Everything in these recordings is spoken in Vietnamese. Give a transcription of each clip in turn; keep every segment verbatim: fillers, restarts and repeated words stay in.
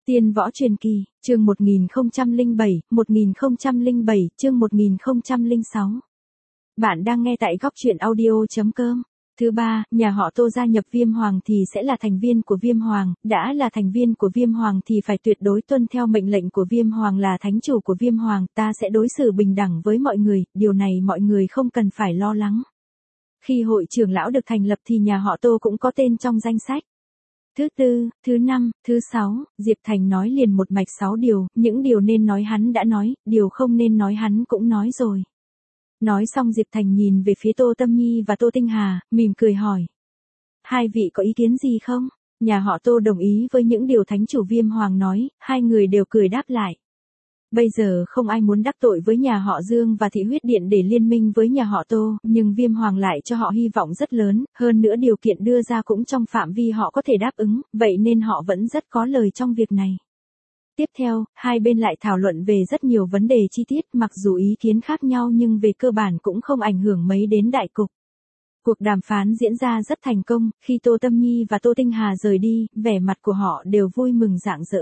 Tiên võ truyền kỳ, chương một nghìn không trăm lẻ bảy, một nghìn không trăm lẻ bảy, chương một nghìn không trăm lẻ sáu. Bạn đang nghe tại góc truyện audio chấm com. Thứ ba, nhà họ Tô gia nhập Viêm Hoàng thì sẽ là thành viên của Viêm Hoàng, đã là thành viên của Viêm Hoàng thì phải tuyệt đối tuân theo mệnh lệnh của Viêm Hoàng, là thánh chủ của Viêm Hoàng, ta sẽ đối xử bình đẳng với mọi người, điều này mọi người không cần phải lo lắng. Khi hội trưởng lão được thành lập thì nhà họ Tô cũng có tên trong danh sách. Thứ tư, thứ năm, thứ sáu, Diệp Thành nói liền một mạch sáu điều, những điều nên nói hắn đã nói, điều không nên nói hắn cũng nói rồi. Nói xong Diệp Thành nhìn về phía Tô Tâm Nhi và Tô Tinh Hà, mỉm cười hỏi. Hai vị có ý kiến gì không? Nhà họ Tô đồng ý với những điều thánh chủ Viêm Hoàng nói, hai người đều cười đáp lại. Bây giờ không ai muốn đắc tội với nhà họ Dương và Thị Huyết Điện để liên minh với nhà họ Tô, nhưng Viêm Hoàng lại cho họ hy vọng rất lớn, hơn nữa điều kiện đưa ra cũng trong phạm vi họ có thể đáp ứng, vậy nên họ vẫn rất có lời trong việc này. Tiếp theo, hai bên lại thảo luận về rất nhiều vấn đề chi tiết, mặc dù ý kiến khác nhau nhưng về cơ bản cũng không ảnh hưởng mấy đến đại cục. Cuộc đàm phán diễn ra rất thành công, khi Tô Tâm Nhi và Tô Tinh Hà rời đi, vẻ mặt của họ đều vui mừng rạng rỡ.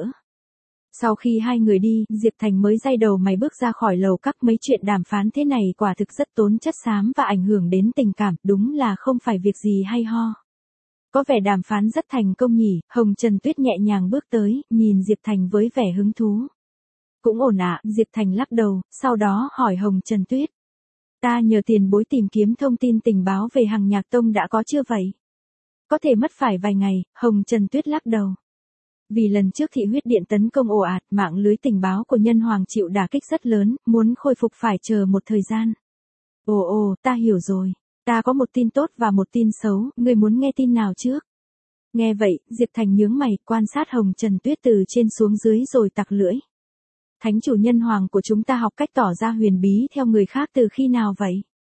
Sau khi hai người đi, Diệp Thành mới day đầu mày bước ra khỏi lầu các, mấy chuyện đàm phán thế này quả thực rất tốn chất xám và ảnh hưởng đến tình cảm, đúng là không phải việc gì hay ho. Có vẻ đàm phán rất thành công nhỉ, Hồng Trần Tuyết nhẹ nhàng bước tới, nhìn Diệp Thành với vẻ hứng thú. Cũng ổn ạ, Diệp Thành lắc đầu, sau đó hỏi Hồng Trần Tuyết. Ta nhờ tiền bối tìm kiếm thông tin tình báo về Hằng Nhạc Tông đã có chưa vậy? Có thể mất phải vài ngày, Hồng Trần Tuyết lắc đầu. Vì lần trước Thị Huyết Điện tấn công ồ ạt, mạng lưới tình báo của Nhân Hoàng chịu đả kích rất lớn, muốn khôi phục phải chờ một thời gian. Ồ ồ, ta hiểu rồi. Ta có một tin tốt và một tin xấu, ngươi muốn nghe tin nào trước? Nghe vậy, Diệp Thành nhướng mày, quan sát Hồng Trần Tuyết từ trên xuống dưới rồi tặc lưỡi. Thánh chủ Nhân Hoàng của chúng ta học cách tỏ ra huyền bí theo người khác từ khi nào vậy?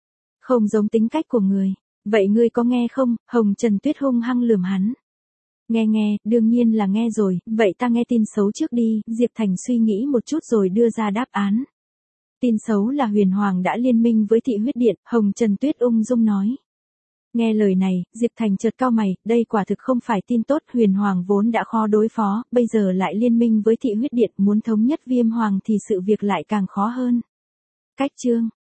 Không giống tính cách của người. Vậy ngươi có nghe không? Hồng Trần Tuyết hung hăng lườm hắn. Nghe nghe, đương nhiên là nghe rồi, vậy ta nghe tin xấu trước đi, Diệp Thành suy nghĩ một chút rồi đưa ra đáp án. Tin xấu là Huyền Hoàng đã liên minh với Thị Huyết Điện, Hồng Trần Tuyết ung dung nói. Nghe lời này, Diệp Thành chợt cau mày, đây quả thực không phải tin tốt, Huyền Hoàng vốn đã khó đối phó, bây giờ lại liên minh với Thị Huyết Điện, muốn thống nhất Viêm Hoàng thì sự việc lại càng khó hơn. Cách chương